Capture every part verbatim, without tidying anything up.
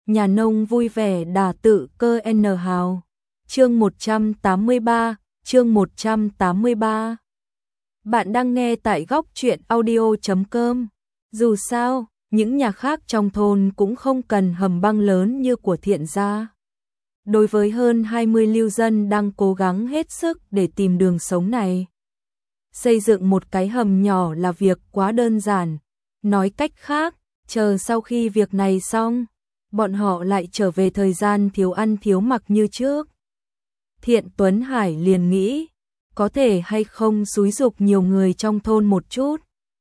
nhà nông vui vẻ đả tự cơ N hào. Chương một trăm tám mươi ba, chương một trăm tám mươi ba. Bạn đang nghe tại góc truyện audio chấm com. Dù sao, những nhà khác trong thôn cũng không cần hầm băng lớn như của Thiện gia. Đối với hơn hai mươi lưu dân đang cố gắng hết sức để tìm đường sống này, xây dựng một cái hầm nhỏ là việc quá đơn giản. Nói cách khác, chờ sau khi việc này xong, bọn họ lại trở về thời gian thiếu ăn thiếu mặc như trước. Thiện Tuấn Hải liền nghĩ, có thể hay không xúi giục nhiều người trong thôn một chút,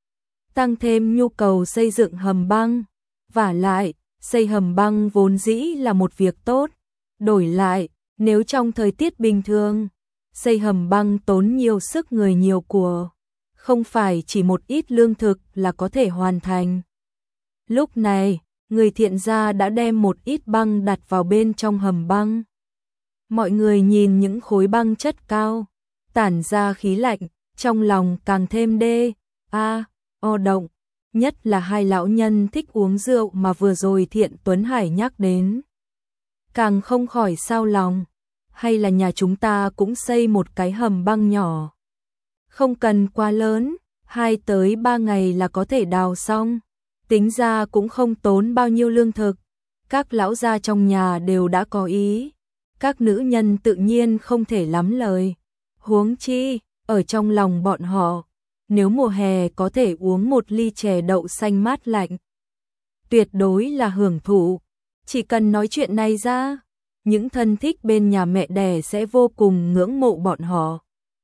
tăng thêm nhu cầu xây dựng hầm băng. Vả lại, xây hầm băng vốn dĩ là một việc tốt. Đổi lại, nếu trong thời tiết bình thường, xây hầm băng tốn nhiều sức người nhiều của, không phải chỉ một ít lương thực là có thể hoàn thành. Lúc này, người Thiện gia đã đem một ít băng đặt vào bên trong hầm băng. Mọi người nhìn những khối băng chất cao, tản ra khí lạnh, trong lòng càng thêm đê, a, o động. Nhất là hai lão nhân thích uống rượu mà vừa rồi Thiện Tuấn Hải nhắc đến. Càng không khỏi xao lòng, hay là nhà chúng ta cũng xây một cái hầm băng nhỏ. Không cần quá lớn, hai tới ba ngày là có thể đào xong. Tính ra cũng không tốn bao nhiêu lương thực. Các lão gia trong nhà đều đã có ý. Các nữ nhân tự nhiên không thể lắm lời. Huống chi, ở trong lòng bọn họ, nếu mùa hè có thể uống một ly chè đậu xanh mát lạnh, tuyệt đối là hưởng thụ. Chỉ cần nói chuyện này ra, những thân thích bên nhà mẹ đẻ sẽ vô cùng ngưỡng mộ bọn họ.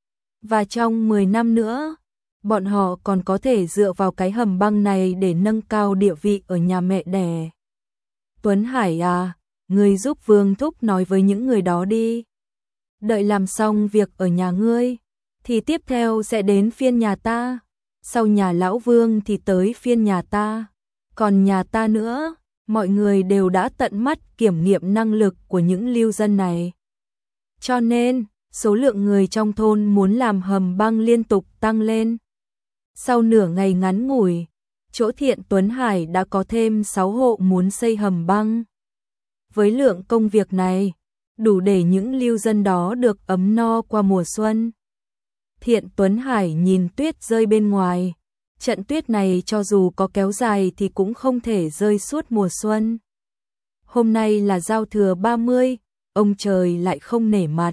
Và trong mười năm nữa, bọn họ còn có thể dựa vào cái hầm băng này để nâng cao địa vị ở nhà mẹ đẻ. Tuấn Hải à, ngươi giúp Vương Thúc nói với những người đó đi. Đợi làm xong việc ở nhà ngươi, thì tiếp theo sẽ đến phiên nhà ta. Sau nhà lão Vương thì tới phiên nhà ta. Còn nhà ta nữa, mọi người đều đã tận mắt kiểm nghiệm năng lực của những lưu dân này. Cho nên, số lượng người trong thôn muốn làm hầm băng liên tục tăng lên. Sau nửa ngày ngắn ngủi, chỗ Thiện Tuấn Hải đã có thêm sáu hộ muốn xây hầm băng. Với lượng công việc này, đủ để những lưu dân đó được ấm no qua mùa xuân. Thiện Tuấn Hải nhìn tuyết rơi bên ngoài. Trận tuyết này cho dù có kéo dài thì cũng không thể rơi suốt mùa xuân. Hôm nay là giao thừa ba mươi, ông trời lại không nể mặt.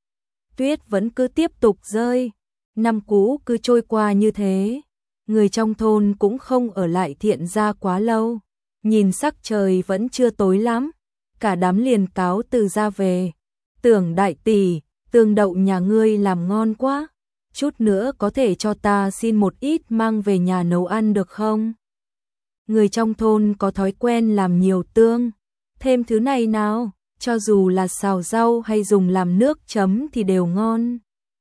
Tuyết vẫn cứ tiếp tục rơi, năm cũ cứ trôi qua như thế. Người trong thôn cũng không ở lại Thiện gia quá lâu. Nhìn sắc trời vẫn chưa tối lắm, cả đám liền cáo từ ra về. Tưởng đại tỷ, tương đậu nhà ngươi làm ngon quá. Chút nữa có thể cho ta xin một ít mang về nhà nấu ăn được không? Người trong thôn có thói quen làm nhiều tương. Thêm thứ này nào, cho dù là xào rau hay dùng làm nước chấm thì đều ngon.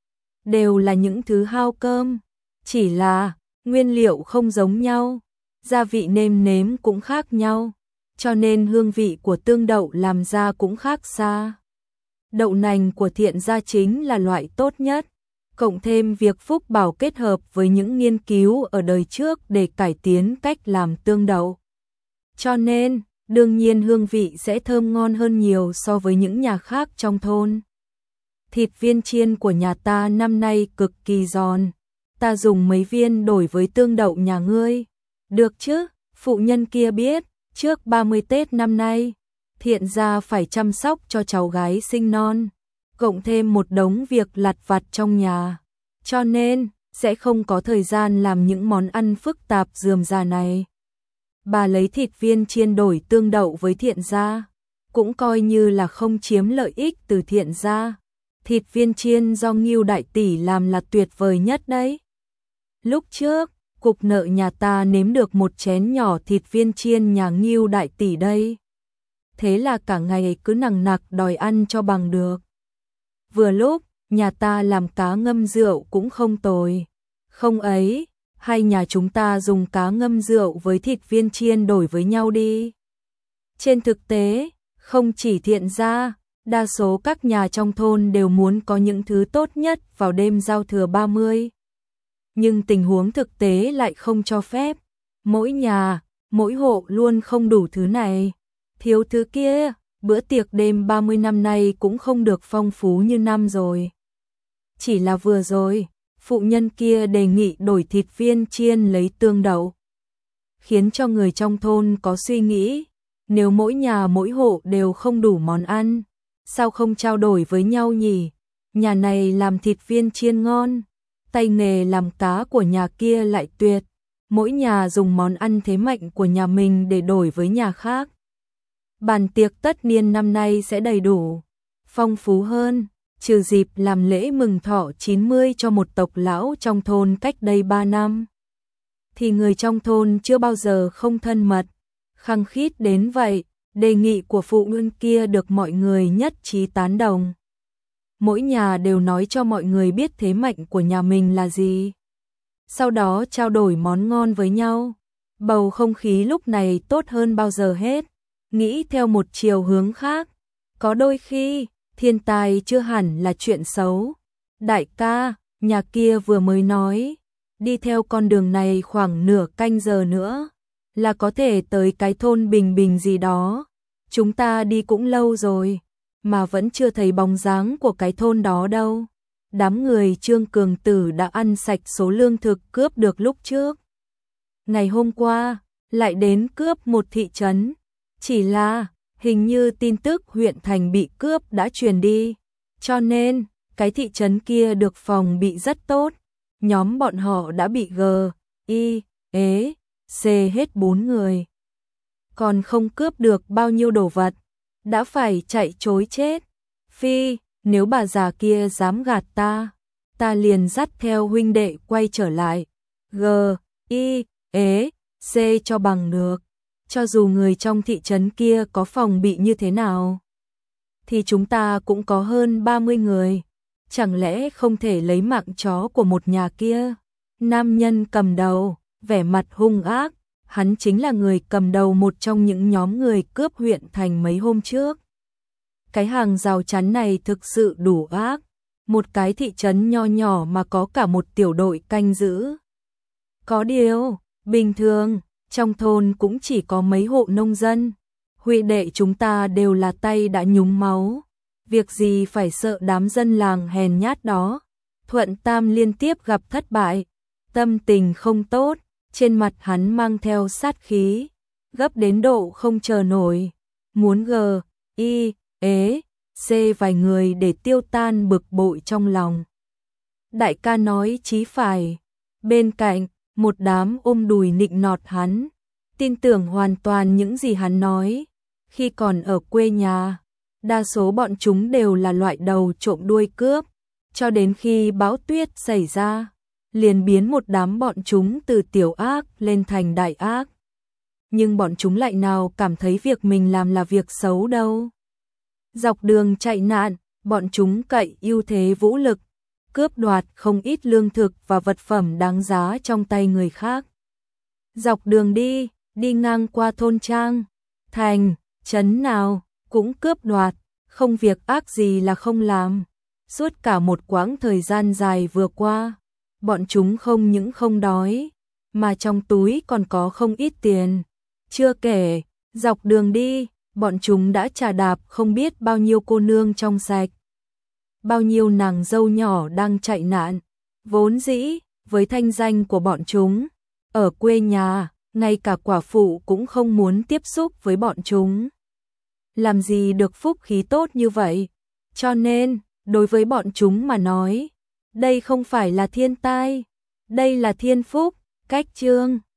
Đều là những thứ hao cơm. Chỉ là, nguyên liệu không giống nhau. Gia vị nêm nếm cũng khác nhau. Cho nên hương vị của tương đậu làm ra cũng khác xa. Đậu nành của Thiện gia chính là loại tốt nhất. Cộng thêm việc Phúc Bảo kết hợp với những nghiên cứu ở đời trước để cải tiến cách làm tương đậu. Cho nên, đương nhiên hương vị sẽ thơm ngon hơn nhiều so với những nhà khác trong thôn. Thịt viên chiên của nhà ta năm nay cực kỳ giòn. Ta dùng mấy viên đổi với tương đậu nhà ngươi. Được chứ, phụ nhân kia biết, trước ba mươi Tết năm nay, Thiện gia phải chăm sóc cho cháu gái sinh non. Cộng thêm một đống việc lặt vặt trong nhà, cho nên sẽ không có thời gian làm những món ăn phức tạp rườm rà này. Bà lấy thịt viên chiên đổi tương đậu với Thiện gia, cũng coi như là không chiếm lợi ích từ Thiện gia. Thịt viên chiên do Ngưu đại tỷ làm là tuyệt vời nhất đấy. Lúc trước, cục nợ nhà ta nếm được một chén nhỏ thịt viên chiên nhà Ngưu đại tỷ đây. Thế là cả ngày cứ nằng nặc đòi ăn cho bằng được. Vừa lúc, nhà ta làm cá ngâm rượu cũng không tồi. Không ấy, hay nhà chúng ta dùng cá ngâm rượu với thịt viên chiên đổi với nhau đi. Trên thực tế, không chỉ Thiện gia, đa số các nhà trong thôn đều muốn có những thứ tốt nhất vào đêm giao thừa ba mươi. Nhưng tình huống thực tế lại không cho phép. Mỗi nhà, mỗi hộ luôn không đủ thứ này. Thiếu thứ kia, bữa tiệc đêm ba mươi năm nay cũng không được phong phú như năm rồi. Chỉ là vừa rồi, phụ nhân kia đề nghị đổi thịt viên chiên lấy tương đậu. Khiến cho người trong thôn có suy nghĩ, nếu mỗi nhà mỗi hộ đều không đủ món ăn, sao không trao đổi với nhau nhỉ? Nhà này làm thịt viên chiên ngon, tay nghề làm cá của nhà kia lại tuyệt. Mỗi nhà dùng món ăn thế mạnh của nhà mình để đổi với nhà khác. Bàn tiệc tất niên năm nay sẽ đầy đủ, phong phú hơn, trừ dịp làm lễ mừng thọ chín mươi cho một tộc lão trong thôn cách đây ba năm. Thì người trong thôn chưa bao giờ không thân mật, khăng khít đến vậy, đề nghị của phụ huynh kia được mọi người nhất trí tán đồng. Mỗi nhà đều nói cho mọi người biết thế mạnh của nhà mình là gì. Sau đó trao đổi món ngon với nhau. Bầu không khí lúc này tốt hơn bao giờ hết. Nghĩ theo một chiều hướng khác. Có đôi khi, thiên tai chưa hẳn là chuyện xấu. Đại ca, nhà kia vừa mới nói, đi theo con đường này khoảng nửa canh giờ nữa, là có thể tới cái thôn Bình Bình gì đó. Chúng ta đi cũng lâu rồi, mà vẫn chưa thấy bóng dáng của cái thôn đó đâu. Đám người Trương Cường Tử đã ăn sạch số lương thực cướp được lúc trước. Ngày hôm qua, lại đến cướp một thị trấn. Chỉ là, hình như tin tức huyện thành bị cướp đã truyền đi. Cho nên, cái thị trấn kia được phòng bị rất tốt. Nhóm bọn họ đã bị G, I, ế, C hết bốn người. Còn không cướp được bao nhiêu đồ vật, đã phải chạy trối chết. Phi, nếu bà già kia dám gạt ta, ta liền dắt theo huynh đệ quay trở lại. G, I, ế, C cho bằng được. Cho dù người trong thị trấn kia có phòng bị như thế nào, thì chúng ta cũng có hơn ba mươi người. Chẳng lẽ không thể lấy mạng chó của một nhà kia? Nam nhân cầm đầu, vẻ mặt hung ác, hắn chính là người cầm đầu một trong những nhóm người cướp huyện thành mấy hôm trước. Cái hàng rào chắn này thực sự đủ ác, một cái thị trấn nho nhỏ mà có cả một tiểu đội canh giữ. Có điều, bình thường, trong thôn cũng chỉ có mấy hộ nông dân, huynh đệ chúng ta đều là tay đã nhúng máu, việc gì phải sợ đám dân làng hèn nhát đó. Thuận Tam liên tiếp gặp thất bại, tâm tình không tốt, trên mặt hắn mang theo sát khí, gấp đến độ không chờ nổi, muốn G, I, ế, C vài người để tiêu tan bực bội trong lòng. Đại ca nói chí phải, bên cạnh, một đám ôm đùi nịnh nọt hắn, tin tưởng hoàn toàn những gì hắn nói. Khi còn ở quê nhà, đa số bọn chúng đều là loại đầu trộm đuôi cướp, cho đến khi bão tuyết xảy ra, liền biến một đám bọn chúng từ tiểu ác lên thành đại ác. Nhưng bọn chúng lại nào cảm thấy việc mình làm là việc xấu đâu. Dọc đường chạy nạn, bọn chúng cậy ưu thế vũ lực, cướp đoạt không ít lương thực và vật phẩm đáng giá trong tay người khác. Dọc đường đi, đi ngang qua thôn trang, thành, trấn nào, cũng cướp đoạt, không việc ác gì là không làm. Suốt cả một quãng thời gian dài vừa qua, bọn chúng không những không đói, mà trong túi còn có không ít tiền. Chưa kể, dọc đường đi, bọn chúng đã trà đạp không biết bao nhiêu cô nương trong sạch. Bao nhiêu nàng dâu nhỏ đang chạy nạn. Vốn dĩ, với thanh danh của bọn chúng, ở quê nhà, ngay cả quả phụ cũng không muốn tiếp xúc với bọn chúng. Làm gì được phúc khí tốt như vậy? Cho nên, đối với bọn chúng mà nói, đây không phải là thiên tai, đây là thiên phúc. Cách chương